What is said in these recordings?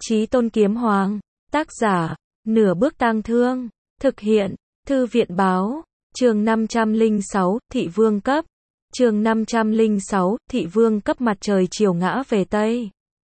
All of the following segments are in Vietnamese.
Chí Tôn Kiếm Hoàng, tác giả, Nửa Bước Tang Thương, thực hiện, Thư viện báo, chương 506, Thị Vương cấp, chương 506, Thị Vương cấp. Mặt trời chiều ngã về Tây.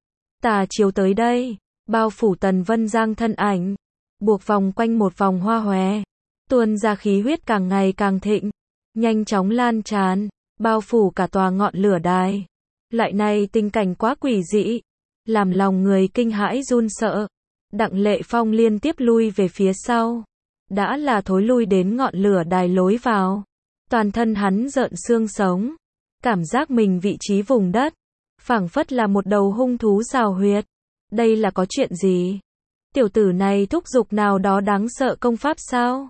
Tà chiều tới đây, bao phủ Tần Vân Giang thân ảnh, buộc vòng quanh một vòng hoa hòe, tuôn ra khí huyết càng ngày càng thịnh, nhanh chóng lan tràn, bao phủ cả tòa ngọn lửa đài. Loại này tình cảnh quá quỷ dị, làm lòng người kinh hãi run sợ. Đặng Lệ Phong liên tiếp lui về phía sau, đã là thối lui đến ngọn lửa đài lối vào. Toàn thân hắn rợn xương sống, cảm giác mình vị trí vùng đất, phảng phất là một đầu hung thú rào huyệt. Đây là có chuyện gì? Tiểu tử này thúc giục nào đó đáng sợ công pháp sao?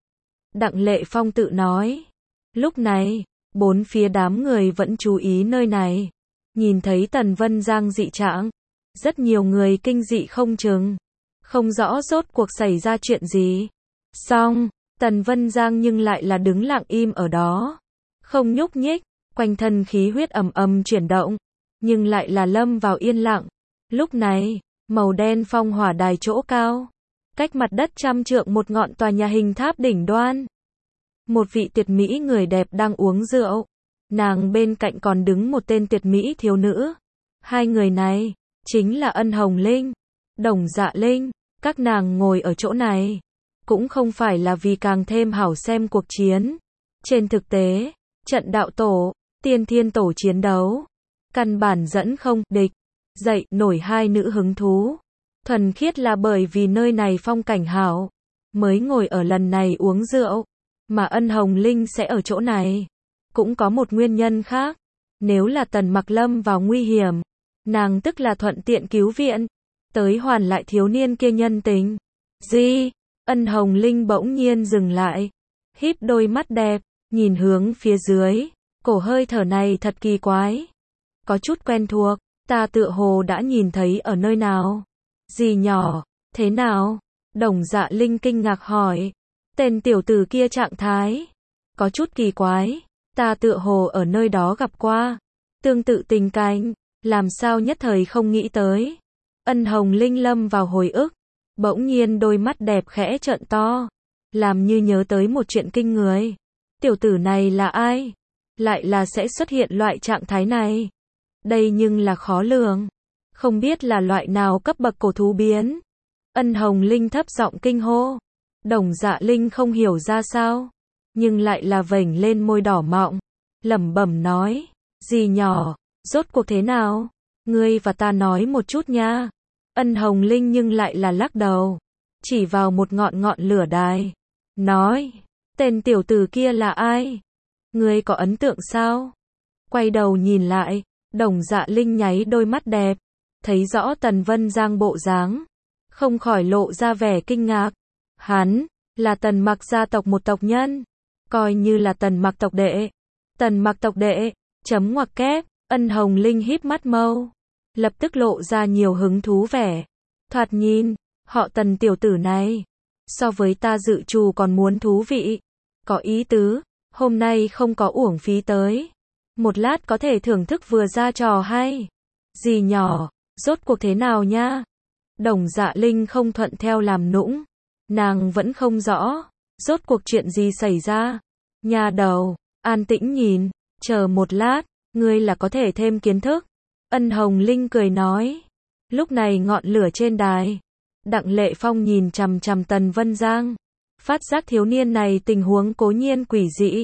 Đặng Lệ Phong tự nói. Lúc này, bốn phía đám người vẫn chú ý nơi này. Nhìn thấy Tần Vân Giang dị trạng, rất nhiều người kinh dị không chừng, không rõ rốt cuộc xảy ra chuyện gì. Xong, Tần Vân Giang nhưng lại là đứng lặng im ở đó, không nhúc nhích, quanh thân khí huyết ầm ầm chuyển động, nhưng lại là lâm vào yên lặng. Lúc này, màu đen phong hỏa đài chỗ cao, cách mặt đất 100 trượng một ngọn tòa nhà hình tháp đỉnh đoan. Một vị tuyệt mỹ người đẹp đang uống rượu, nàng bên cạnh còn đứng một tên tuyệt mỹ thiếu nữ. Hai người này chính là Ân Hồng Linh, Đồng Dạ Linh. Các nàng ngồi ở chỗ này cũng không phải là vì càng thêm hảo xem cuộc chiến. Trên thực tế, trận đạo tổ, tiên thiên tổ chiến đấu, căn bản dẫn không địch dậy nổi hai nữ hứng thú. Thuần khiết là bởi vì nơi này phong cảnh hảo, mới ngồi ở lần này uống rượu. Mà Ân Hồng Linh sẽ ở chỗ này, cũng có một nguyên nhân khác. Nếu là Tần Mặc lâm vào nguy hiểm, nàng tức là thuận tiện cứu viện, tới hoàn lại thiếu niên kia nhân tình. Gì? Ân Hồng Linh bỗng nhiên dừng lại, híp đôi mắt đẹp, nhìn hướng phía dưới. Cổ hơi thở này thật kỳ quái, có chút quen thuộc, ta tựa hồ đã nhìn thấy ở nơi nào. Dì nhỏ, thế nào? Đồng Dạ Linh kinh ngạc hỏi. Tên tiểu tử kia trạng thái có chút kỳ quái, ta tựa hồ ở nơi đó gặp qua tương tự tình cảnh, làm sao nhất thời không nghĩ tới. Ân Hồng Linh lâm vào hồi ức, bỗng nhiên đôi mắt đẹp khẽ trợn to, làm như nhớ tới một chuyện kinh người. Tiểu tử này là ai? Lại là sẽ xuất hiện loại trạng thái này? Đây nhưng là khó lường, không biết là loại nào cấp bậc cổ thú biến. Ân Hồng Linh thấp giọng kinh hô. Đồng Dạ Linh không hiểu ra sao, nhưng lại là vểnh lên môi đỏ mọng, lẩm bẩm nói, dì nhỏ, rốt cuộc thế nào? Ngươi và ta nói một chút nha. Ân Hồng Linh nhưng lại là lắc đầu, chỉ vào một ngọn lửa đài, nói, tên tiểu tử kia là ai? Ngươi có ấn tượng sao? Quay đầu nhìn lại, Đồng Dạ Linh nháy đôi mắt đẹp, thấy rõ Tần Vân Giang bộ dáng, không khỏi lộ ra vẻ kinh ngạc. Hắn là Tần Mặc gia tộc một tộc nhân, coi như là Tần Mặc tộc đệ. Tần Mặc tộc đệ, chấm ngoặc kép. Ân Hồng Linh híp mắt mâu, lập tức lộ ra nhiều hứng thú vẻ. Thoạt nhìn, họ Tần tiểu tử này, so với ta dự trù còn muốn thú vị, có ý tứ, hôm nay không có uổng phí tới. Một lát có thể thưởng thức vừa ra trò hay. Dì nhỏ, rốt cuộc thế nào nha? Đồng Dạ Linh không thuận theo làm nũng. Nàng vẫn không rõ, rốt cuộc chuyện gì xảy ra. Nhà đầu, an tĩnh nhìn, chờ một lát, ngươi là có thể thêm kiến thức. Ân Hồng Linh cười nói. Lúc này ngọn lửa trên đài, Đặng Lệ Phong nhìn chằm chằm Tần Vân Giang, phát giác thiếu niên này tình huống cố nhiên quỷ dị,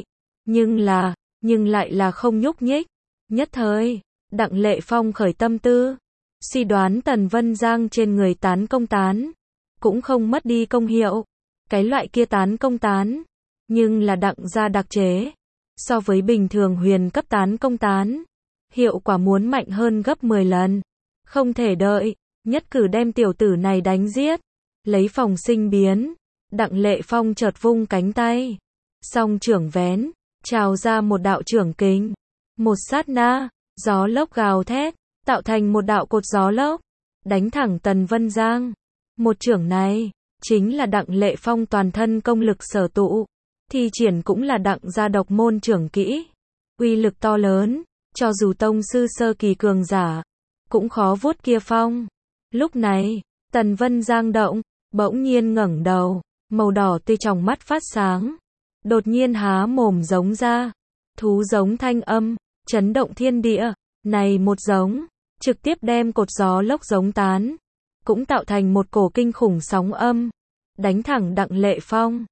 nhưng lại là không nhúc nhích. Nhất thời, Đặng Lệ Phong khởi tâm tư, suy đoán Tần Vân Giang trên người tán công tán cũng không mất đi công hiệu. Cái loại kia tán công tán, nhưng là Đặng gia đặc chế, so với bình thường huyền cấp tán công tán, hiệu quả muốn mạnh hơn gấp 10 lần. Không thể đợi, nhất cử đem tiểu tử này đánh giết, lấy phòng sinh biến. Đặng Lệ Phong chợt vung cánh tay, song trưởng vén, trào ra một đạo trưởng kình. Một sát na, gió lốc gào thét, tạo thành một đạo cột gió lốc, đánh thẳng Tần Vân Giang. Một chưởng này, chính là Đặng Lệ Phong toàn thân công lực sở tụ, thi triển cũng là Đặng gia độc môn trưởng kỹ, uy lực to lớn, cho dù tông sư sơ kỳ cường giả, cũng khó vuốt kia phong. Lúc này, Tần Vân Giang động, bỗng nhiên ngẩng đầu, màu đỏ tươi trong mắt phát sáng. Đột nhiên há mồm giống ra, thú giống thanh âm, chấn động thiên địa, này một giống, trực tiếp đem cột gió lốc giống tán, cũng tạo thành một cổ kinh khủng sóng âm, đánh thẳng Đặng Lệ Phong.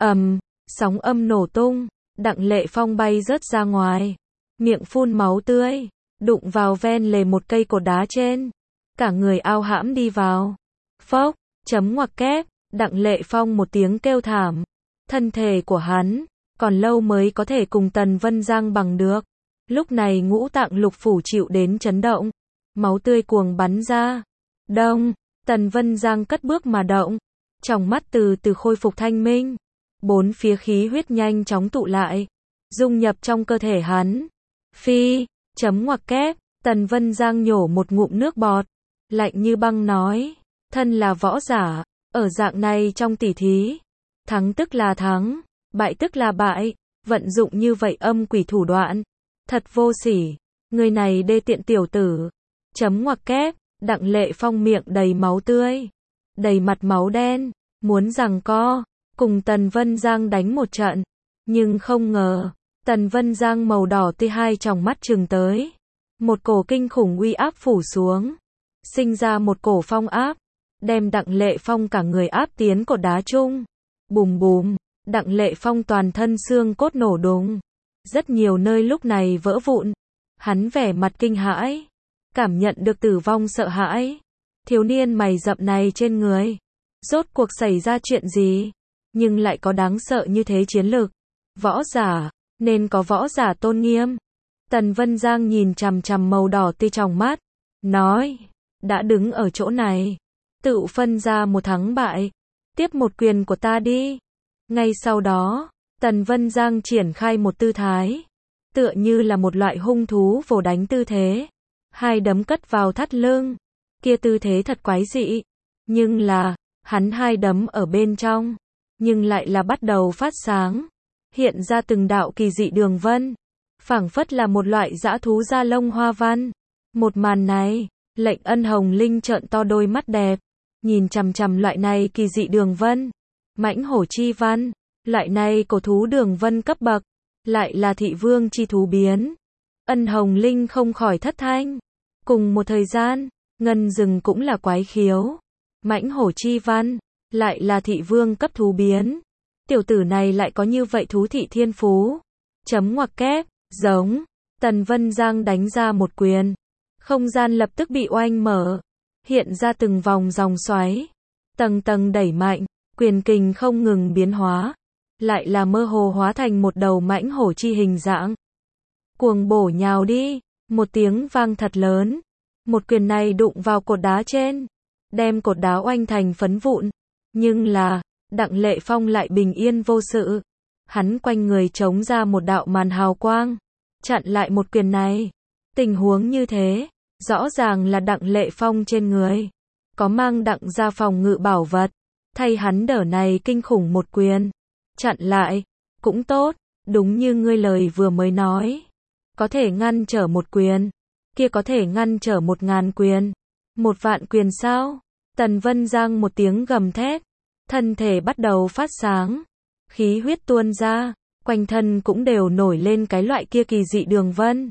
Sóng âm nổ tung, Đặng Lệ Phong bay rớt ra ngoài, miệng phun máu tươi, đụng vào ven lề một cây cột đá trên, cả người ao hãm đi vào. Phốc, chấm ngoặc kép, Đặng Lệ Phong một tiếng kêu thảm, thân thể của hắn, còn lâu mới có thể cùng Tần Vân Giang bằng được. Lúc này ngũ tạng lục phủ chịu đến chấn động, máu tươi cuồng bắn ra. Đông, Tần Vân Giang cất bước mà động, trong mắt từ từ khôi phục thanh minh, bốn phía khí huyết nhanh chóng tụ lại, dung nhập trong cơ thể hắn. Phi, chấm ngoặc kép, Tần Vân Giang nhổ một ngụm nước bọt, lạnh như băng nói, thân là võ giả, ở dạng này trong tỉ thí, thắng tức là thắng, bại tức là bại, vận dụng như vậy âm quỷ thủ đoạn, thật vô sỉ, người này đê tiện tiểu tử. Chấm ngoặc kép, Đặng Lệ Phong miệng đầy máu tươi, đầy mặt máu đen, muốn giằng co, cùng Tần Vân Giang đánh một trận, nhưng không ngờ, Tần Vân Giang màu đỏ tươi hai tròng mắt trừng tới, một cổ kinh khủng uy áp phủ xuống, sinh ra một cổ phong áp, đem Đặng Lệ Phong cả người áp tiến cột đá chung. Bùm bùm, Đặng Lệ Phong toàn thân xương cốt nổ đùng, rất nhiều nơi lúc này vỡ vụn, hắn vẻ mặt kinh hãi, cảm nhận được tử vong sợ hãi. Thiếu niên mày rậm này trên người, rốt cuộc xảy ra chuyện gì, nhưng lại có đáng sợ như thế chiến lực. Võ giả, nên có võ giả tôn nghiêm. Tần Vân Giang nhìn chằm chằm màu đỏ tươi trong mắt, nói, đã đứng ở chỗ này, tự phân ra một thắng bại, tiếp một quyền của ta đi. Ngay sau đó, Tần Vân Giang triển khai một tư thái, tựa như là một loại hung thú vồ đánh tư thế, hai đấm cất vào thắt lưng, kia tư thế thật quái dị, nhưng là, hắn hai đấm ở bên trong, nhưng lại là bắt đầu phát sáng, hiện ra từng đạo kỳ dị đường vân, phảng phất là một loại dã thú da lông hoa văn. Một màn này, lệnh Ân Hồng Linh trợn to đôi mắt đẹp, nhìn chằm chằm loại này kỳ dị đường vân, mãnh hổ chi văn, loại này cổ thú đường vân cấp bậc, lại là thị vương chi thú biến. Ân Hồng Linh không khỏi thất thanh. Cùng một thời gian, ngân rừng cũng là quái khiếu, mãnh hổ chi văn, lại là thị vương cấp thú biến. Tiểu tử này lại có như vậy thú thị thiên phú. Chấm ngoặc kép, giống, Tần Vân Giang đánh ra một quyền, không gian lập tức bị oanh mở, hiện ra từng vòng dòng xoáy, tầng tầng đẩy mạnh, quyền kình không ngừng biến hóa, lại là mơ hồ hóa thành một đầu mãnh hổ chi hình dạng. Cuồng bổ nhào đi, một tiếng vang thật lớn, một quyền này đụng vào cột đá trên, đem cột đá oanh thành phấn vụn, nhưng là, Đặng Lệ Phong lại bình yên vô sự, hắn quanh người chống ra một đạo màn hào quang, chặn lại một quyền này. Tình huống như thế, rõ ràng là Đặng Lệ Phong trên người có mang Đặng gia phòng ngự bảo vật, thay hắn đỡ này kinh khủng một quyền, chặn lại, cũng tốt, đúng như ngươi lời vừa mới nói, có thể ngăn trở một quyền, kia có thể ngăn trở 1000 quyền, 1.000 quyền sao? Tần Vân Giang một tiếng gầm thét, thân thể bắt đầu phát sáng, khí huyết tuôn ra, quanh thân cũng đều nổi lên cái loại kia kỳ dị đường vân.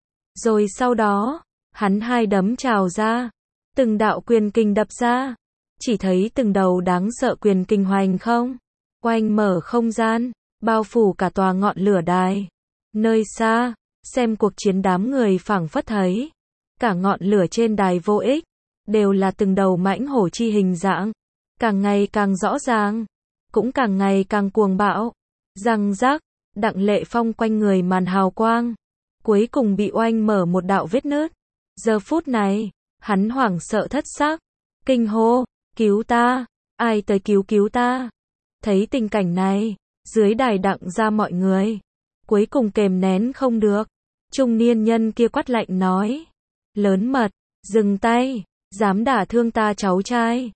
Rồi sau đó, hắn hai đấm trào ra, từng đạo quyền kình đập ra, chỉ thấy từng đầu đáng sợ quyền kình hoành không, oanh mở không gian, bao phủ cả tòa ngọn lửa đài. Nơi xa, xem cuộc chiến đám người phảng phất thấy, cả ngọn lửa trên đài vô ích, đều là từng đầu mãnh hổ chi hình dạng, càng ngày càng rõ ràng, cũng càng ngày càng cuồng bạo. Răng rắc, Đặng Lệ Phong quanh người màn hào quang, cuối cùng bị oanh mở một đạo vết nứt. Giờ phút này, hắn hoảng sợ thất sắc, kinh hô, cứu ta, ai tới cứu cứu ta. Thấy tình cảnh này, dưới đài Đặng ra mọi người, cuối cùng kềm nén không được, trung niên nhân kia quát lạnh nói, lớn mật, dừng tay, dám đả thương ta cháu trai.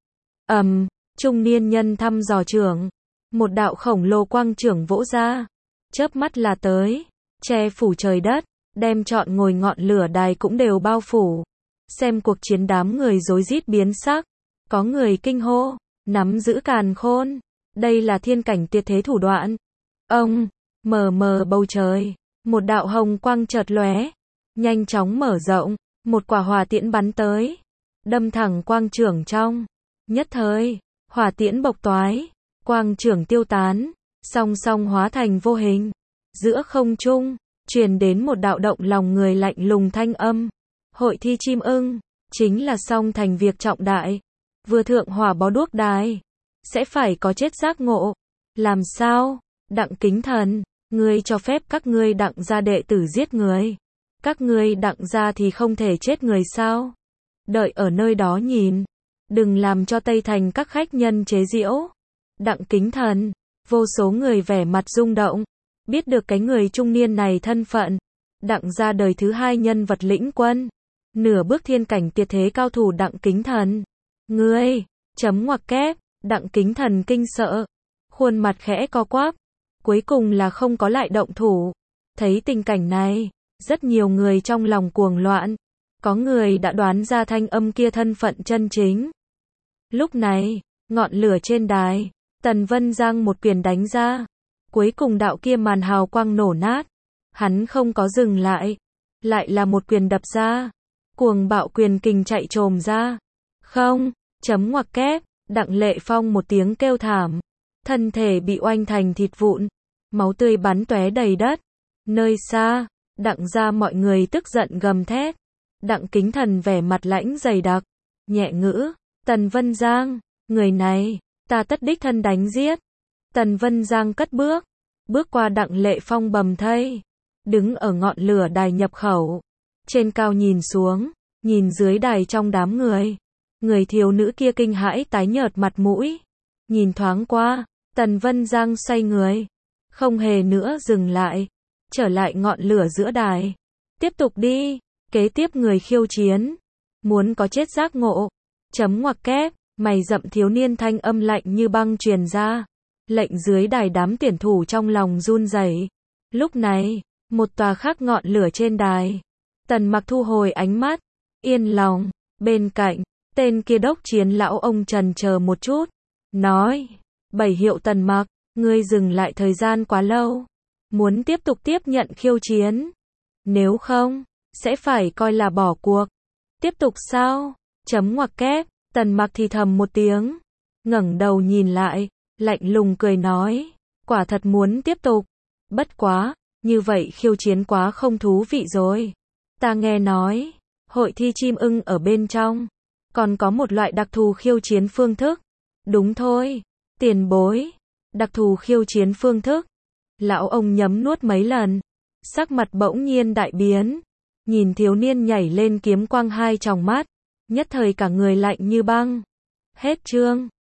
Trung niên nhân thăm dò trưởng, một đạo khổng lồ quang trưởng vỗ ra, chớp mắt là tới, che phủ trời đất, đem trọn ngồi ngọn lửa đài cũng đều bao phủ. Xem cuộc chiến đám người rối rít biến sắc. Có người kinh hô, nắm giữ càn khôn. Đây là thiên cảnh tuyệt thế thủ đoạn. Ông, mờ mờ bầu trời. Một đạo hồng quang chợt lóe. Nhanh chóng mở rộng. Một quả hỏa tiễn bắn tới. Đâm thẳng quang trưởng trong. Nhất thời, hỏa tiễn bộc toái. Quang trưởng tiêu tán. Song song hóa thành vô hình. Giữa không trung, truyền đến một đạo động lòng người lạnh lùng thanh âm. Hội thi chim ưng, chính là song thành việc trọng đại. Vừa thượng hỏa bó đuốc đài, sẽ phải có chết giác ngộ. Làm sao? Đặng Kính Thần, ngươi cho phép các ngươi Đặng gia đệ tử giết người. Các ngươi Đặng gia thì không thể chết người sao? Đợi ở nơi đó nhìn. Đừng làm cho Tây Thành các khách nhân chế giễu. Đặng Kính Thần, vô số người vẻ mặt rung động. Biết được cái người trung niên này thân phận. Đặng gia đời thứ hai nhân vật lĩnh quân. Nửa bước thiên cảnh tuyệt thế cao thủ Đặng Kính Thần. Ngươi, chấm ngoặc kép, Đặng Kính Thần kinh sợ. Khuôn mặt khẽ co quắp. Cuối cùng là không có lại động thủ. Thấy tình cảnh này, rất nhiều người trong lòng cuồng loạn. Có người đã đoán ra thanh âm kia thân phận chân chính. Lúc này, ngọn lửa trên đài, Tần Vân Giang một quyền đánh ra. Cuối cùng đạo kia màn hào quang nổ nát. Hắn không có dừng lại. Lại là một quyền đập ra. Cuồng bạo quyền kình chạy trồm ra. Không, chấm ngoặc kép, Đặng Lệ Phong một tiếng kêu thảm. Thân thể bị oanh thành thịt vụn. Máu tươi bắn tóe đầy đất. Nơi xa, Đặng gia mọi người tức giận gầm thét. Đặng Kính Thần vẻ mặt lãnh dày đặc. Nhẹ ngữ, Tần Vân Giang, người này, ta tất đích thân đánh giết. Tần Vân Giang cất bước. Bước qua Đặng Lệ Phong bầm thây. Đứng ở ngọn lửa đài nhập khẩu. Trên cao nhìn xuống, nhìn dưới đài trong đám người. Người thiếu nữ kia kinh hãi tái nhợt mặt mũi. Nhìn thoáng qua, Tần Vân Giang xoay người. Không hề nữa dừng lại. Trở lại ngọn lửa giữa đài. Tiếp tục đi. Kế tiếp người khiêu chiến. Muốn có chết giác ngộ. Chấm ngoặc kép. Mày rậm thiếu niên thanh âm lạnh như băng truyền ra. Lệnh dưới đài đám tuyển thủ trong lòng run rẩy. Lúc này, một tòa khác ngọn lửa trên đài. Tần Mặc thu hồi ánh mắt. Yên lòng. Bên cạnh, tên kia đốc chiến lão ông trần chờ một chút. Nói. Bảy hiệu Tần Mặc, ngươi dừng lại thời gian quá lâu. Muốn tiếp tục tiếp nhận khiêu chiến. Nếu không, sẽ phải coi là bỏ cuộc. Tiếp tục sao? Chấm ngoặc kép. Tần Mặc thì thầm một tiếng. Ngẩng đầu nhìn lại. Lạnh lùng cười nói. Quả thật muốn tiếp tục. Bất quá, như vậy khiêu chiến quá không thú vị rồi. Ta nghe nói, hội thi chim ưng ở bên trong. Còn có một loại đặc thù khiêu chiến phương thức. Đúng thôi. Tiền bối. Đặc thù khiêu chiến phương thức. Lão ông nhấm nuốt mấy lần. Sắc mặt bỗng nhiên đại biến. Nhìn thiếu niên nhảy lên kiếm quang hai tròng mắt. Nhất thời cả người lạnh như băng. Hết chương.